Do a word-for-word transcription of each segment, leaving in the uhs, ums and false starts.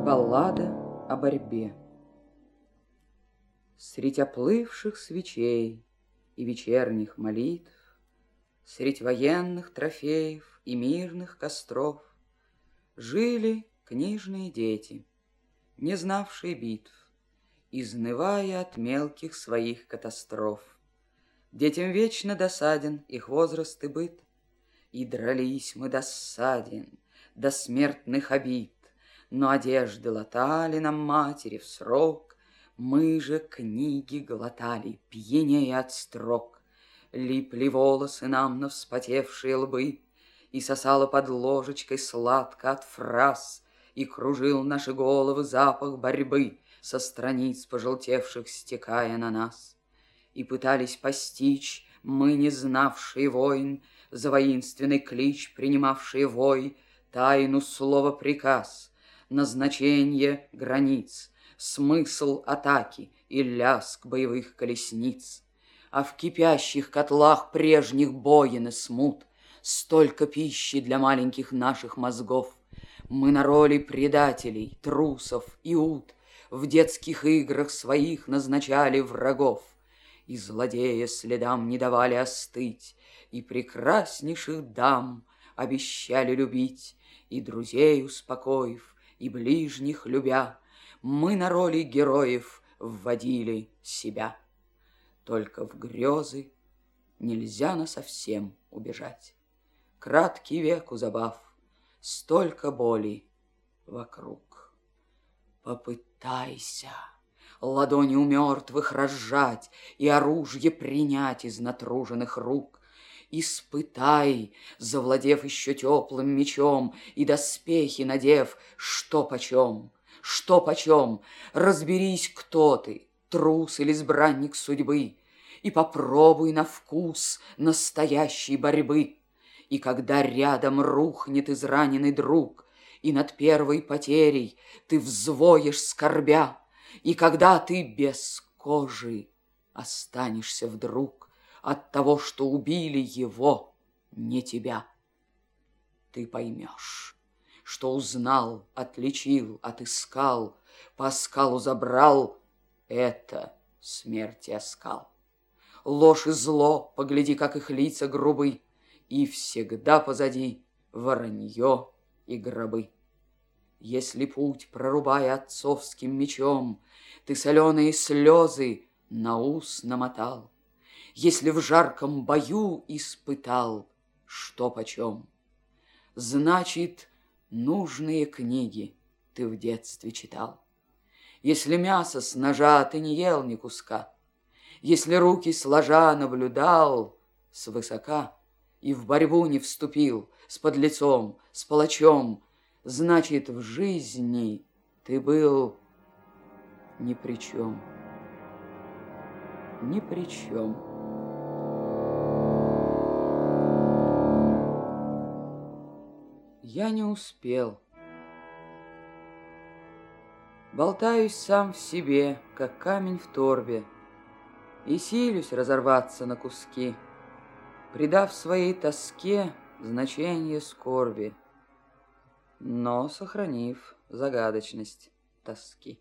Баллада о борьбе. Средь оплывших свечей и вечерних молитв, средь военных трофеев и мирных костров жили книжные дети, не знавшие битв, изнывая от мелких своих катастроф. Детям вечно досаден их возраст и быт, и дрались мы досаден до смертных обид. Но одежды латали нам матери в срок, мы же книги глотали, пьянее от строк. Липли волосы нам на вспотевшие лбы, и сосало под ложечкой сладко от фраз, и кружил наши головы запах борьбы, со страниц пожелтевших стекая на нас. И пытались постичь мы, не знавшие войн, за воинственный клич принимавшие вой, тайну слова приказ, назначение границ, смысл атаки и лязг боевых колесниц. А в кипящих котлах прежних боин и смут столько пищи для маленьких наших мозгов. Мы на роли предателей, трусов и ут в детских играх своих назначали врагов, и злодея следам не давали остыть, и прекраснейших дам обещали любить, и друзей успокоив, и ближних любя, мы на роли героев вводили себя. Только в грезы нельзя насовсем убежать. Краткий век у забав, столько боли вокруг. Попытайся ладони у мертвых разжать и оружие принять из натруженных рук. Испытай, завладев еще теплым мечом и доспехи надев, что почем, что почем. Разберись, кто ты, трус или избранник судьбы, и попробуй на вкус настоящей борьбы. И когда рядом рухнет израненный друг, и над первой потерей ты взвоешь скорбя, и когда ты без кожи останешься вдруг от того, что убили его, не тебя, ты поймешь, что узнал, отличил, отыскал, по оскалу забрал — это смерти оскал. Ложь и зло, погляди, как их лица грубы, и всегда позади воронье и гробы. Если путь, прорубая отцовским мечом, ты соленые слезы на ус намотал, если в жарком бою испытал, что почем, значит, нужные книги ты в детстве читал. Если мясо с ножа ты не ел ни куска, если руки сложа наблюдал свысока и в борьбу не вступил с подлецом, с палачом, значит, в жизни ты был ни при чем, ни при чем. Я не успел. Болтаюсь сам в себе, как камень в торбе, и силюсь разорваться на куски, придав своей тоске значение скорби, но сохранив загадочность тоски.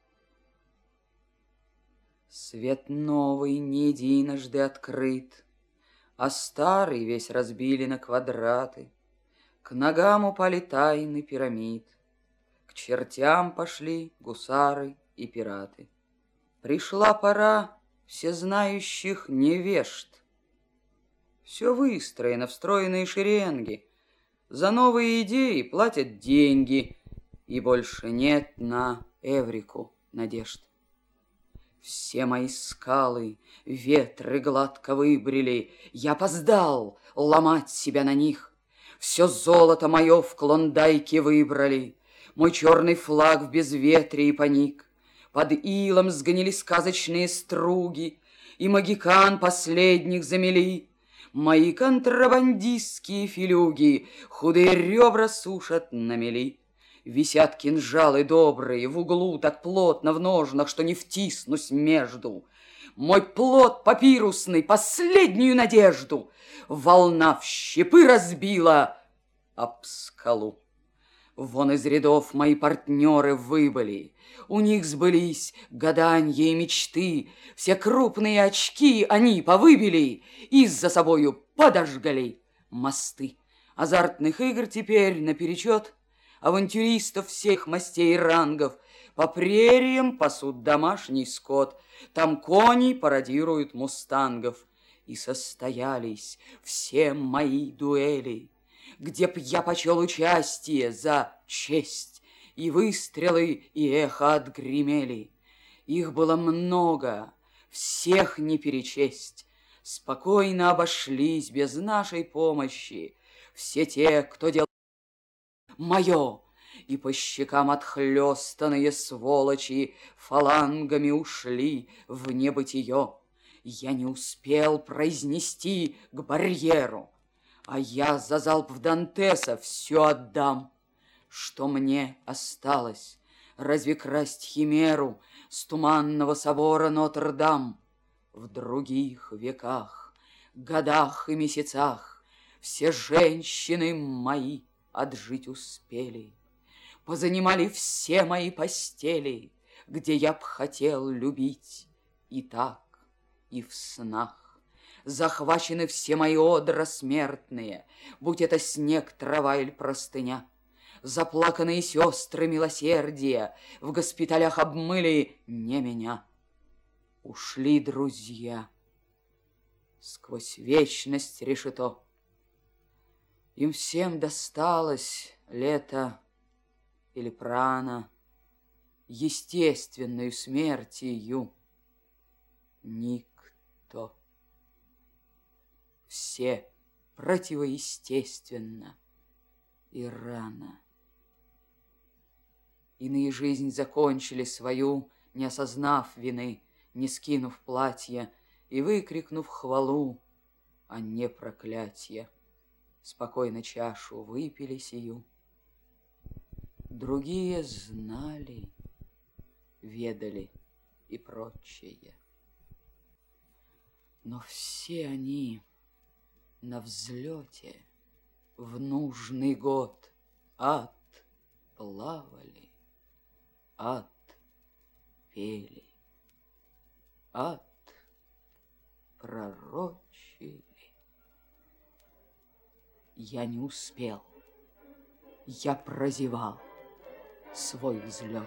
Свет новый не единожды открыт, а старый весь разбили на квадраты. К ногам упали тайны пирамид, к чертям пошли гусары и пираты. Пришла пора всезнающих невежд. Все выстроено в стройные шеренги, за новые идеи платят деньги, и больше нет на Эврику надежд. Все мои скалы ветры гладко выбрили, я опоздал ломать себя на них. Все золото мое в Клондайке выбрали, мой черный флаг в безветрии поник. Под илом сгнили сказочные струги, и магикан последних замели. Мои контрабандистские филюги худые ребра сушат на мели. Висят кинжалы добрые в углу так плотно в ножнах, что не втиснусь между. Мой плод папирусный последнюю надежду волна в щепы разбила об скалу. Вон из рядов мои партнеры выбыли, у них сбылись гаданья и мечты, все крупные очки они повыбили и за собою подожгли мосты. Азартных игр теперь наперечет, авантюристов всех мастей и рангов, по прериям пасут домашний скот, там кони пародируют мустангов. И состоялись все мои дуэли, где б я почел участие за честь, и выстрелы, и эхо отгремели. Их было много, всех не перечесть. Спокойно обошлись без нашей помощи все те, кто делал мое, и по щекам отхлестанные сволочи фалангами ушли в небытие. Я не успел произнести к барьеру, а я за залп в Дантеса все отдам. Что мне осталось? Разве красть химеру с туманного собора Нотр-Дам? В других веках, годах и месяцах все женщины мои отжить успели, позанимали все мои постели, где я б хотел любить и так, и в снах. Захвачены все мои одра смертные, будь это снег, трава или простыня. Заплаканные сестры милосердия в госпиталях обмыли не меня. Ушли друзья сквозь вечность решето. Им всем досталось лето или прана, естественную смертью. Никто. Все противоестественно и рано. Иные жизнь закончили свою, не осознав вины, не скинув платья и выкрикнув хвалу, а не проклятье. Спокойно чашу выпили сию. Другие знали, ведали и прочее. Но все они на взлете в нужный год отплавали, отпели, отпророчили. Я не успел, я прозевал свой взлет.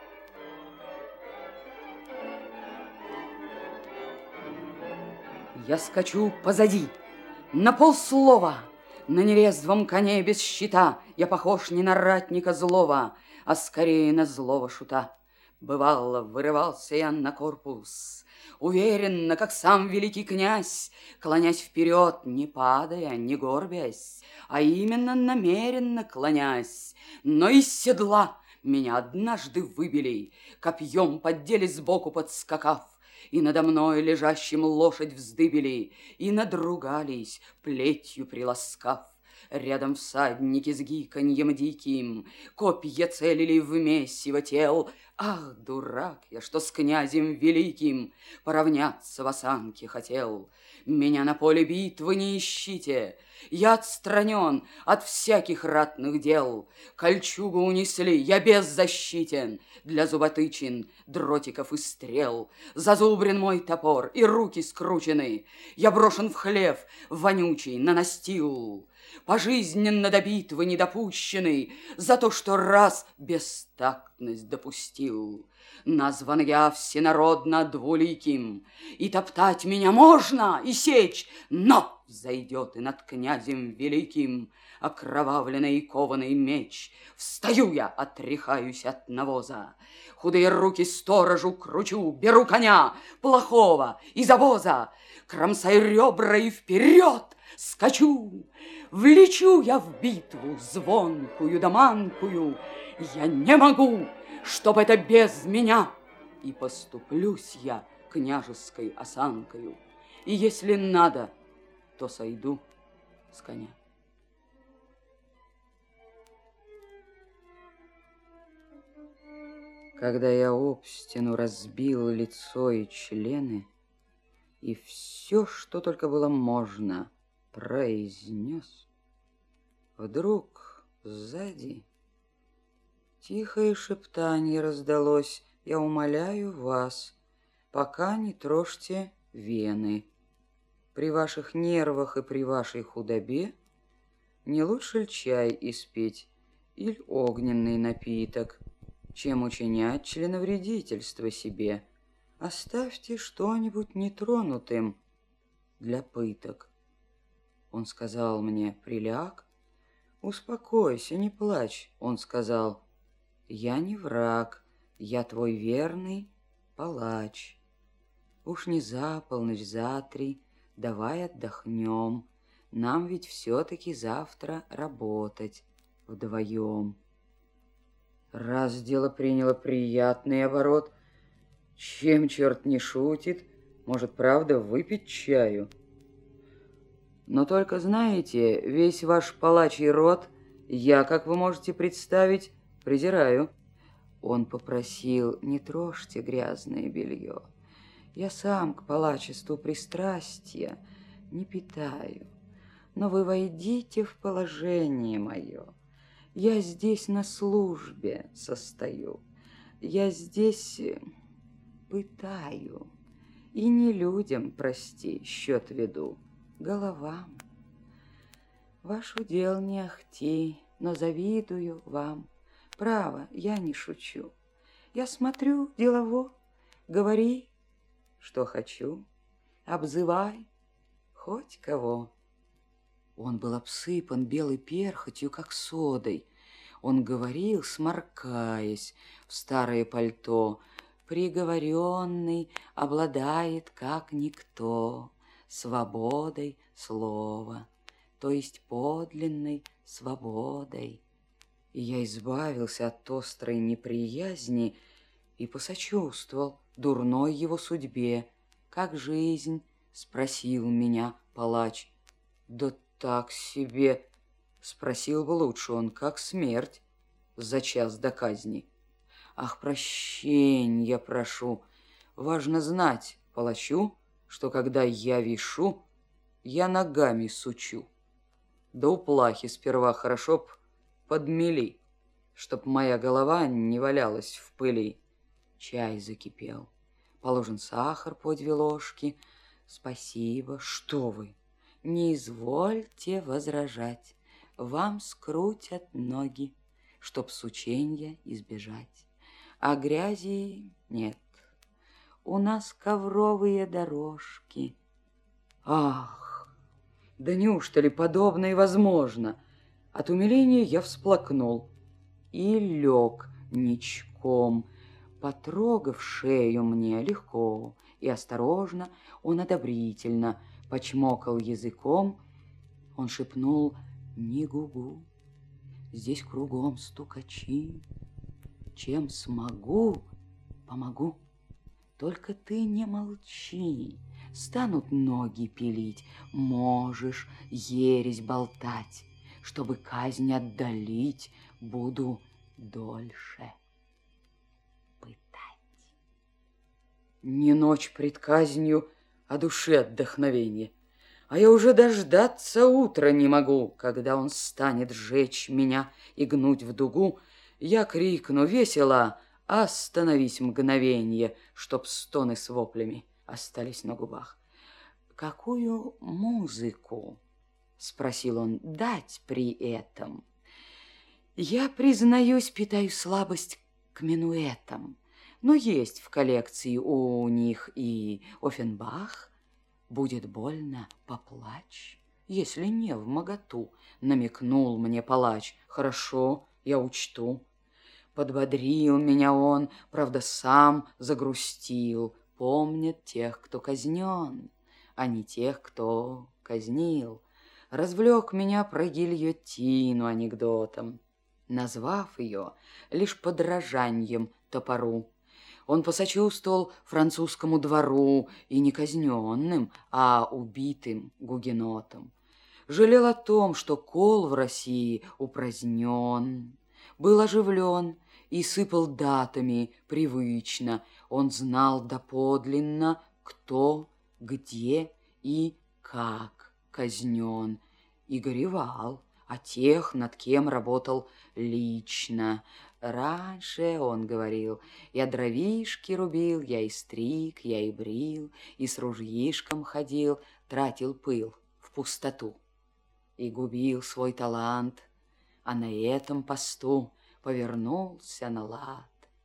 Я скачу позади, на полслова, на нерезвом коне без щита. Я похож не на ратника злого, а скорее на злого шута. Бывало, вырывался я на корпус, уверенно, как сам великий князь, клонясь вперед, не падая, не горбясь, а именно намеренно клонясь. Но из седла меня однажды выбили, копьем поддели сбоку подскакав, и надо мной лежащим лошадь вздыбили, и надругались, плетью приласкав. Рядом всадники с гиканьем диким копья целили в месиво тел. Ах, дурак я, что с князем великим поравняться в осанке хотел. Меня на поле битвы не ищите, я отстранен от всяких ратных дел. Кольчугу унесли, я беззащитен для зуботычин, дротиков и стрел. Зазубрен мой топор, и руки скручены. Я брошен в хлев вонючий, на настил. Пожизненно до битвы недопущенный за то, что раз бестактность допустил. Назван я всенародно двуликим, и топтать меня можно, и сечь, но зайдет и над князем великим окровавленный и кованый меч. Встаю я, отряхаюсь от навоза, худые руки сторожу кручу, беру коня плохого из обоза, кромсаю ребра и вперед скачу. Влечу я в битву звонкую да манкую, я не могу, чтоб это без меня. И поступлюсь я княжеской осанкою, и если надо, то сойду с коня. Когда я об стену разбил лицо и члены, и все, что только было можно, произнес, вдруг сзади Тихое шептанье раздалось: я умоляю вас, пока не трожьте вены. При ваших нервах и при вашей худобе не лучше ли чай испить или огненный напиток, чем учинять членовредительство себе? Оставьте что-нибудь нетронутым для пыток. Он сказал мне: приляг, успокойся, не плачь. Он сказал: я не враг, я твой верный палач. Уж не за полночь, за три, давай отдохнем. Нам ведь все-таки завтра работать вдвоем. Раз дело приняло приятный оборот, чем черт не шутит, может, правда, выпить чаю? Но только знаете, весь ваш палачий род я, как вы можете представить, презираю. Он попросил: не трожьте грязное белье. Я сам к палачеству пристрастия не питаю. Но вы войдите в положение мое. Я здесь на службе состою. Я здесь пытаю. И не людям, прости, счет веду, головам. Ваш удел не ахти, но завидую вам. Право, я не шучу. Я смотрю делово, говори, что хочу, обзывай хоть кого. Он был обсыпан белой перхотью, как содой. Он говорил, сморкаясь в старое пальто: приговоренный обладает, как никто, свободой слова, то есть подлинной свободой. И я избавился от острой неприязни и посочувствовал дурной его судьбе. «Как жизнь?» — спросил меня палач. «Да так себе», — спросил бы лучше он, — «как смерть за час до казни». «Ах, прощенья прошу. Важно знать палачу, что когда я вишу, я ногами сучу. Да у плахи сперва хорошо б подмели, чтоб моя голова не валялась в пыли». Чай закипел. Положен сахар по две ложки. «Спасибо. Что вы? Не извольте возражать. Вам скрутят ноги, чтоб сученья избежать. А грязи нет. У нас ковровые дорожки». Ах, да неужто ли подобное возможно? От умиления я всплакнул и лег ничком. Потрогав шею мне легко и осторожно, он одобрительно почмокал языком. Он шепнул: не гугу, здесь кругом стукачи. Чем смогу, помогу. Только ты не молчи, станут ноги пилить, можешь ересь болтать. Чтобы казнь отдалить, буду дольше пытать. Не ночь пред казнью, а душе отдохновение. А я уже дождаться утра не могу, когда он станет жечь меня и гнуть в дугу. Я крикну весело: остановись мгновенье, чтоб стоны с воплями остались на губах. «Какую музыку?» — спросил он, — «дать при этом?» Я, признаюсь, питаю слабость к минуэтам, но есть в коллекции у них и Оффенбах. Будет больно, поплачь, если не вмоготу, намекнул мне палач. Хорошо, я учту. Подбодрил меня он, правда, сам загрустил. Помнят тех, кто казнен, а не тех, кто казнил. Развлек меня про гильотину анекдотом, назвав ее лишь подражанием топору. Он посочувствовал французскому двору и не казненным, а убитым гугенотам. Жалел о том, что кол в России упразднен. Был оживлен и сыпал датами привычно. Он знал доподлинно, кто, где и как казнен, и горевал а тех, над кем работал лично. Раньше, он говорил, я дровишки рубил, я и стриг, я и брил, и с ружьишком ходил, тратил пыл в пустоту. И губил свой талант, а на этом посту повернулся на лад.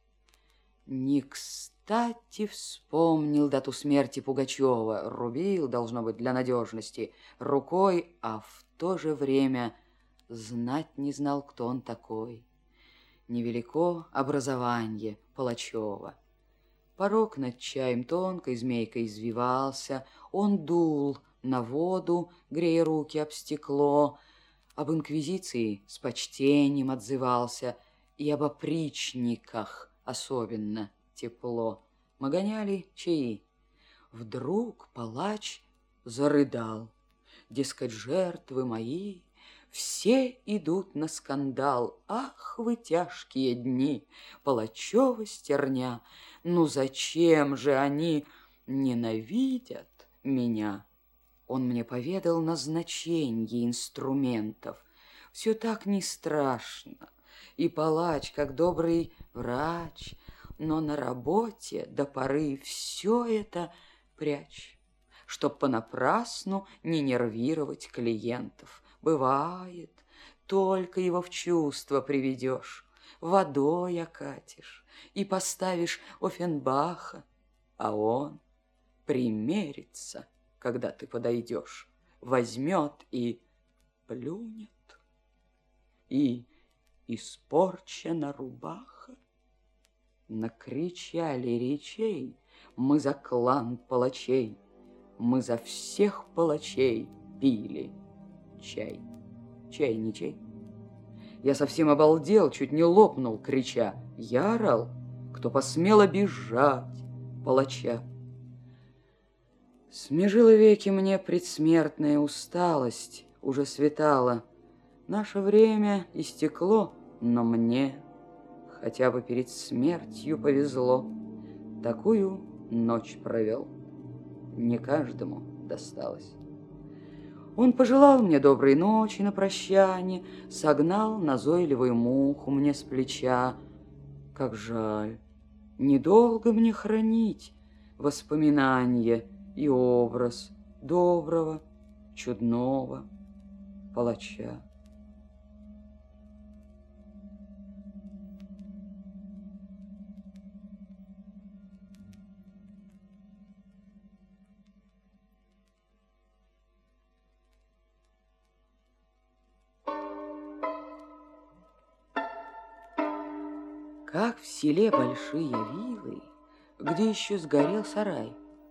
Не кстати вспомнил дату смерти Пугачева, рубил, должно быть, для надежности, рукой, а в то же время знать не знал, кто он такой. Невелико образование Палачева. Порог над чаем тонкой змейкой извивался, он дул на воду, грея руки об стекло, об инквизиции с почтением отзывался, и об опричниках особенно тепло. Мы гоняли чаи. Вдруг палач зарыдал. Дескать, жертвы мои, все идут на скандал. Ах, вы тяжкие дни, Палачева стерня, ну зачем же они ненавидят меня? Он мне поведал назначение инструментов. Все так не страшно. И палач, как добрый врач, но на работе до поры все это прячь, чтоб понапрасну не нервировать клиентов. Бывает, только его в чувство приведешь, водой окатишь и поставишь Оффенбаха, а он примерится, когда ты подойдешь, возьмет и плюнет, и испорчена рубаха. Накричали речей мы за клан палачей, мы за всех палачей пили чай. Чай не чай. Я совсем обалдел, чуть не лопнул, крича. Я орал, кто посмел обижать палача. Смежила веки мне предсмертная усталость, уже светало. Наше время истекло, но мне хотя бы перед смертью повезло. Такую ночь провел, не каждому досталось. Он пожелал мне доброй ночи на прощание, согнал назойливую муху мне с плеча. Как жаль, недолго мне хранить воспоминания и образ доброго, чудного палача. Как в селе большие вилы, где еще сгорел сарай.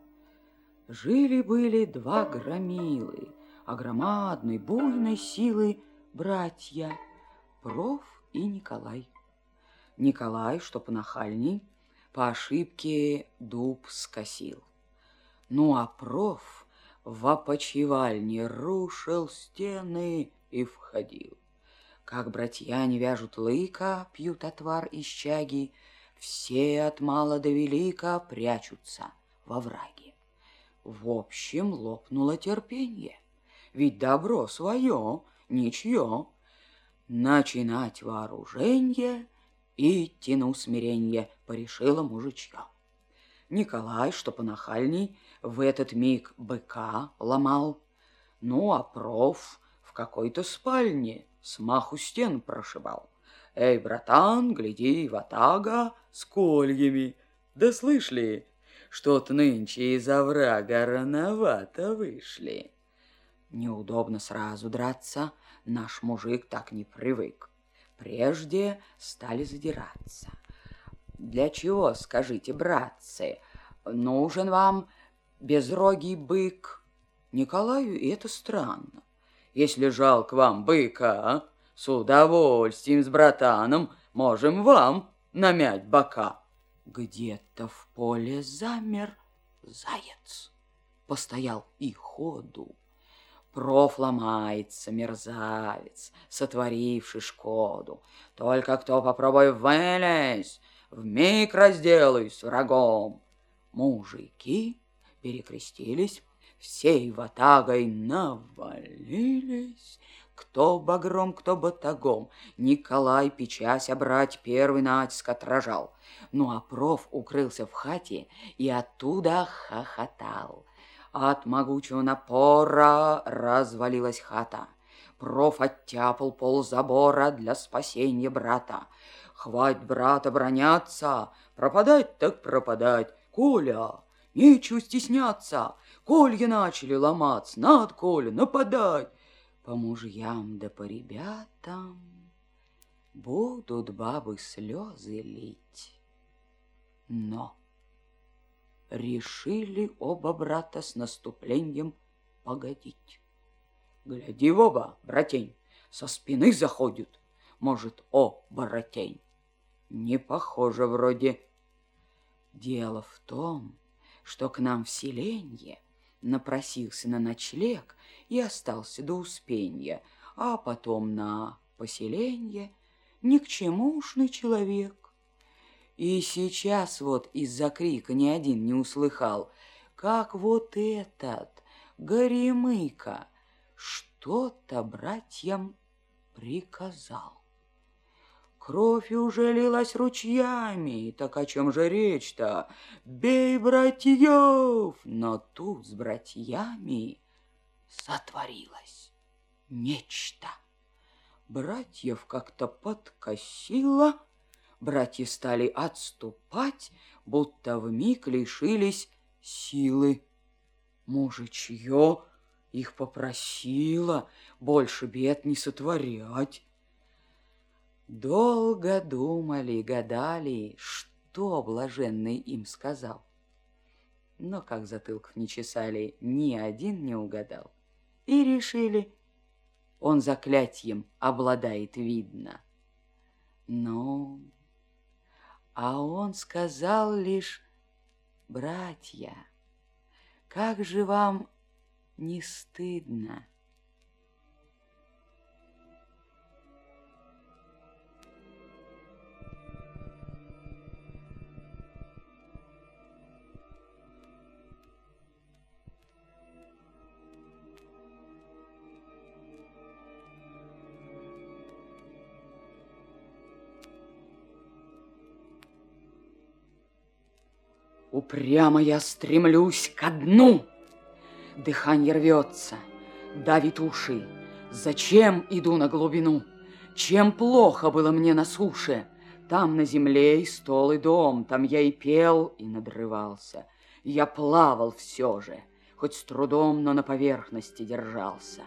Жили-были два громилы, а громадной буйной силы братья Проф и Николай. Николай, что понахальней, по ошибке дуб скосил. Ну а Проф в опочивальне рушил стены и входил. Как братья не вяжут лыка, пьют отвар из чаги, все от мала до велика прячутся во враге. В общем, лопнуло терпенье, ведь добро свое, ничье. Начинать вооруженье и идти на усмиренье порешило мужичье. Николай, что понахальней, в этот миг быка ломал, ну а Проф в какой-то спальне смаху стен прошибал. Эй, братан, гляди, ватага с кольями. Да слышь ли, что-то нынче из оврага рановато вышли. Неудобно сразу драться, наш мужик так не привык. Прежде стали задираться. Для чего, скажите, братцы, нужен вам безрогий бык? Николаю это странно. Если жалко вам быка, с удовольствием с братаном можем вам намять бока. Где-то в поле замер заяц, постоял и ходу. Проф ломается, мерзавец, сотворивший шкоду. Только кто попробуй вылезь, вмиг разделаюсь с врагом. Мужики перекрестились, всей ватагой навалились, Кто багром, кто батагом. Николай, печась обрать, первый натиск отражал. Ну а проф укрылся в хате и оттуда хохотал. От могучего напора развалилась хата. Проф оттяпал пол забора для спасения брата. Хвать брата броняться, пропадать так пропадать. Коля, нечего стесняться. Колья начали ломаться, над Коля нападать. По мужьям да по ребятам будут бабы слезы лить. Но решили оба брата с наступлением погодить. Гляди в оба, братень, со спины заходят. Может, о, братень, не похоже вроде. Дело в том, что к нам в селенье напросился на ночлег и остался до успенья, а потом на поселенье никчемушный человек. И сейчас вот из-за крика ни один не услыхал, как вот этот Горемыка что-то братьям приказал. Кровь уже лилась ручьями, так о чем же речь-то? Бей братьев! Но тут с братьями сотворилось нечто. Братьев как-то подкосило, братья стали отступать, будто вмиг лишились силы. Мужичье их попросило больше бед не сотворять. Долго думали, гадали, что блаженный им сказал. Но как затылков не чесали, ни один не угадал. И решили, он заклятьем обладает, видно. Ну, а он сказал лишь: братья, как же вам не стыдно? Упрямо я стремлюсь ко дну. Дыхание рвется, давит уши. Зачем иду на глубину? Чем плохо было мне на суше? Там на земле и стол, и дом, там я и пел, и надрывался. Я плавал все же, хоть с трудом, но на поверхности держался.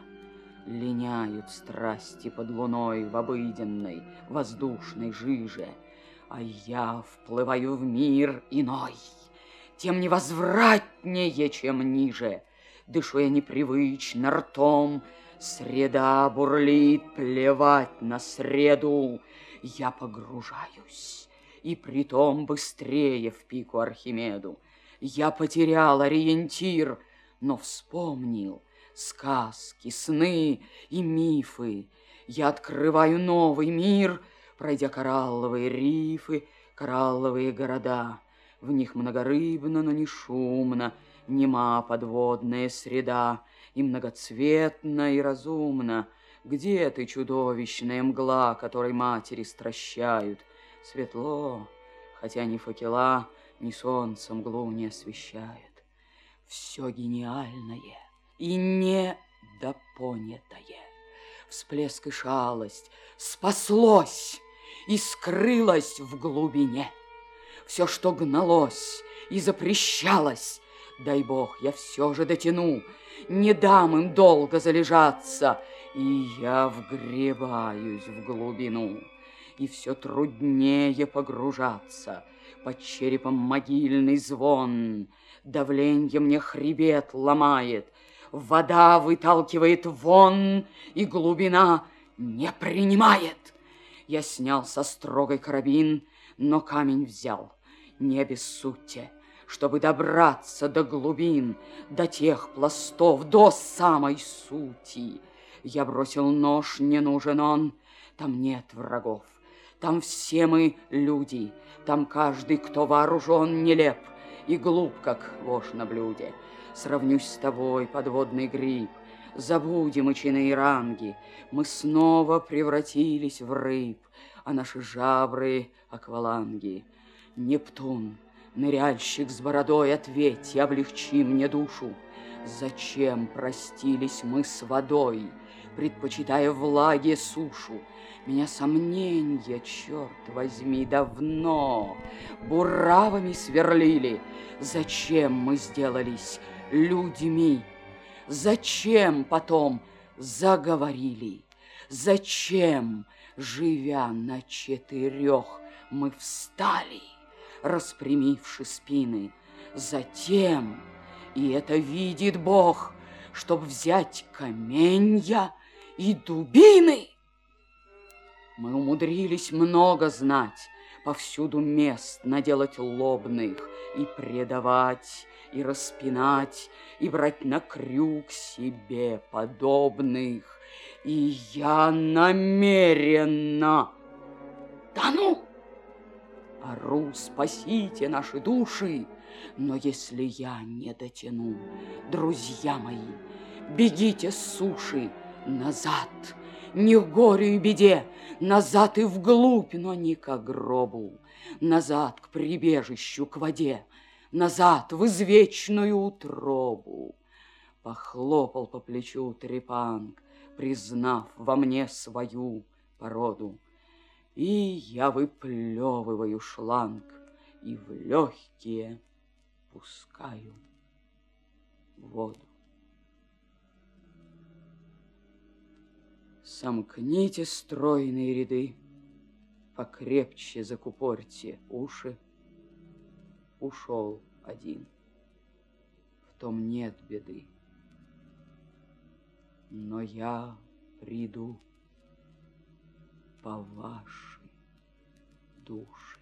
Линяют страсти под луной в обыденной, воздушной жиже, а я вплываю в мир иной, тем невозвратнее, чем ниже. Дышу я непривычно ртом, среда бурлит, плевать на среду. Я погружаюсь, и притом быстрее в пику Архимеду. Я потерял ориентир, но вспомнил сказки, сны и мифы. Я открываю новый мир, пройдя коралловые рифы, коралловые города. В них многорыбно, но не шумно, нема подводная среда, и многоцветна, и разумна. Где ты, чудовищная мгла, которой матери стращают? Светло, хотя ни факела, ни солнце мглу не освещает. Все гениальное и недопонятое, всплеск и шалость, спаслось и скрылось в глубине. Все, что гналось и запрещалось, дай бог, я все же дотяну, не дам им долго залежаться, и я вгребаюсь в глубину, и все труднее погружаться. Под черепом могильный звон, давленье мне хребет ломает, вода выталкивает вон, и глубина не принимает. Я снял со строгой карабин, но камень взял. Не обессудьте, чтобы добраться до глубин, до тех пластов, до самой сути. Я бросил нож, не нужен он, там нет врагов, там все мы люди, там каждый, кто вооружен, нелеп и глуп, как вошь на блюде. Сравнюсь с тобой, подводный гриб, Забудем и чины и ранги. Мы снова превратились в рыб, а наши жабры — акваланги. Нептун, ныряльщик с бородой, ответь и облегчи мне душу. Зачем простились мы с водой, предпочитая влаге сушу? Меня сомненья, черт возьми, давно буравами сверлили. Зачем мы сделались людьми? Зачем потом заговорили? Зачем, живя на четырех, мы встали, распрямивши спины? Затем, и это видит Бог, чтоб взять каменья и дубины. Мы умудрились много знать, повсюду мест наделать лобных, и предавать, и распинать, и брать на крюк себе подобных. И я намеренно тону. Ору, спасите наши души, но если я не дотяну, друзья мои, бегите с суши назад, не к горю и беде, назад и вглубь, но не к гробу, назад к прибежищу, к воде, назад в извечную утробу. Похлопал по плечу Трепанг, признав во мне свою породу. И я выплевываю шланг и в легкие пускаю воду. Сомкните стройные ряды, покрепче закупорьте уши. Ушел один, в том нет беды. Но я приду по вашей душе.